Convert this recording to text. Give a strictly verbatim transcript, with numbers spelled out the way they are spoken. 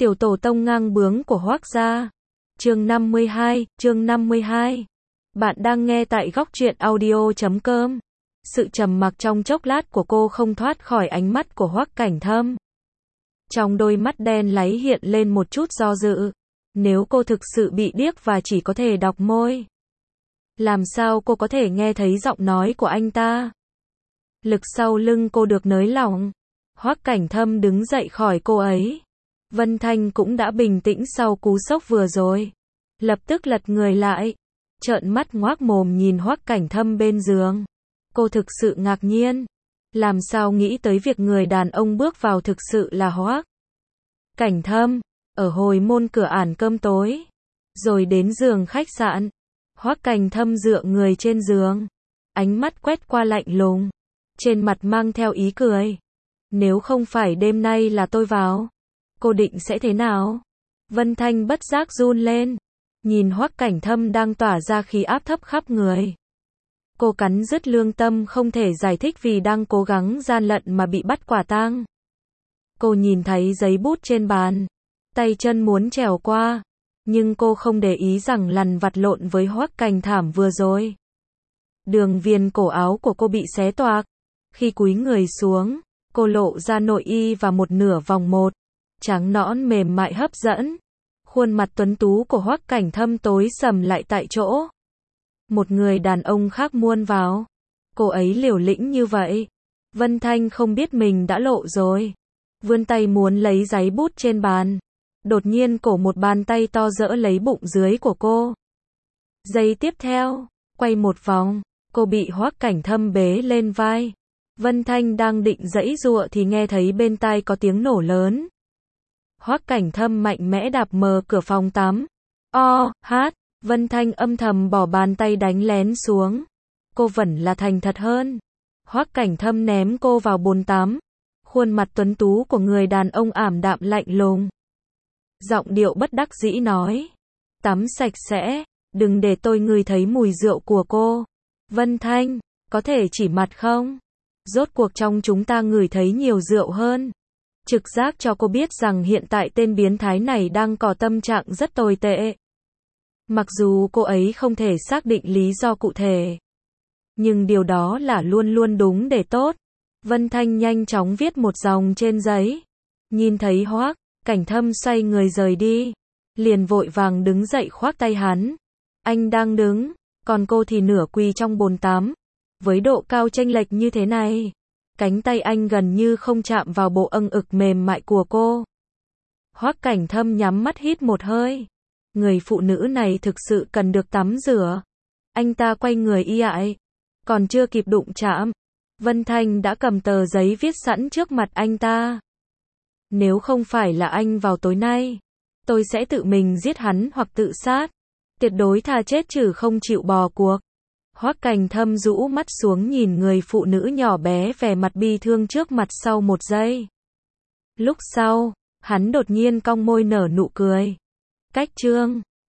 Tiểu tổ tông ngang bướng của Hoác gia. Chương năm mươi hai, chương năm mươi hai. Bạn đang nghe tại góc truyện audio chấm com. Sự trầm mặc trong chốc lát của cô không thoát khỏi ánh mắt của Hoắc Cảnh Thâm. Trong đôi mắt đen láy hiện lên một chút do dự. Nếu cô thực sự bị điếc và chỉ có thể đọc môi, làm sao cô có thể nghe thấy giọng nói của anh ta? Lực sau lưng cô được nới lỏng. Hoắc Cảnh Thâm đứng dậy khỏi cô ấy. Vân Thanh cũng đã bình tĩnh sau cú sốc vừa rồi. Lập tức lật người lại, trợn mắt ngoác mồm nhìn Hoắc Cảnh Thâm bên giường. Cô thực sự ngạc nhiên. Làm sao nghĩ tới việc người đàn ông bước vào thực sự là Hoắc Cảnh Thâm. Ở hồi môn cửa ản cơm tối, rồi đến giường khách sạn, Hoắc Cảnh Thâm dựa người trên giường, ánh mắt quét qua lạnh lùng, trên mặt mang theo ý cười. Nếu không phải đêm nay là tôi vào, cô định sẽ thế nào? Vân Thanh bất giác run lên, nhìn Hoắc Cảnh Thâm đang tỏa ra khí áp thấp khắp người. Cô cắn rứt lương tâm không thể giải thích vì đang cố gắng gian lận mà bị bắt quả tang. Cô nhìn thấy giấy bút trên bàn, tay chân muốn trèo qua, nhưng cô không để ý rằng lằn vặt lộn với Hoắc Cảnh Thảm vừa rồi. Đường viền cổ áo của cô bị xé toạc. Khi cúi người xuống, cô lộ ra nội y và một nửa vòng một, trắng nõn mềm mại hấp dẫn. Khuôn mặt tuấn tú của Hoắc Cảnh Thâm tối sầm lại tại chỗ. Một người đàn ông khác muôn vào, cô ấy liều lĩnh như vậy. Vân Thanh không biết mình đã lộ rồi, vươn tay muốn lấy giấy bút trên bàn. Đột nhiên cổ một bàn tay to dỡ lấy bụng dưới của cô. Giây tiếp theo, quay một vòng, cô bị Hoắc Cảnh Thâm bế lên vai. Vân Thanh đang định giãy giụa thì nghe thấy bên tai có tiếng nổ lớn. Hoắc Cảnh Thâm mạnh mẽ đạp mở cửa phòng tắm. O, hát, Vân Thanh âm thầm bỏ bàn tay đánh lén xuống. Cô vẫn là thành thật hơn. Hoắc Cảnh Thâm ném cô vào bồn tắm. Khuôn mặt tuấn tú của người đàn ông ảm đạm lạnh lùng. Giọng điệu bất đắc dĩ nói, tắm sạch sẽ, đừng để tôi ngửi thấy mùi rượu của cô. Vân Thanh, có thể chỉ mặt không? Rốt cuộc trong chúng ta ngửi thấy nhiều rượu hơn. Trực giác cho cô biết rằng hiện tại tên biến thái này đang có tâm trạng rất tồi tệ. Mặc dù cô ấy không thể xác định lý do cụ thể, nhưng điều đó là luôn luôn đúng để tốt. Vân Thanh nhanh chóng viết một dòng trên giấy. Nhìn thấy Hoắc Cảnh Thâm xoay người rời đi, liền vội vàng đứng dậy khoác tay hắn. Anh đang đứng, còn cô thì nửa quỳ trong bồn tắm. Với độ cao chênh lệch như thế này, cánh tay anh gần như không chạm vào bộ âng ực mềm mại của cô. Hoắc Cảnh Thâm nhắm mắt hít một hơi. Người phụ nữ này thực sự cần được tắm rửa. Anh ta quay người y ại, còn chưa kịp đụng chạm, Vân Thanh đã cầm tờ giấy viết sẵn trước mặt anh ta. Nếu không phải là anh vào tối nay, tôi sẽ tự mình giết hắn hoặc tự sát. Tuyệt đối thà chết chứ không chịu bỏ cuộc. Hoắc Cảnh Thâm rũ mắt xuống nhìn người phụ nữ nhỏ bé vẻ mặt bi thương trước mặt sau một giây. Lúc sau, hắn đột nhiên cong môi nở nụ cười. Cách chương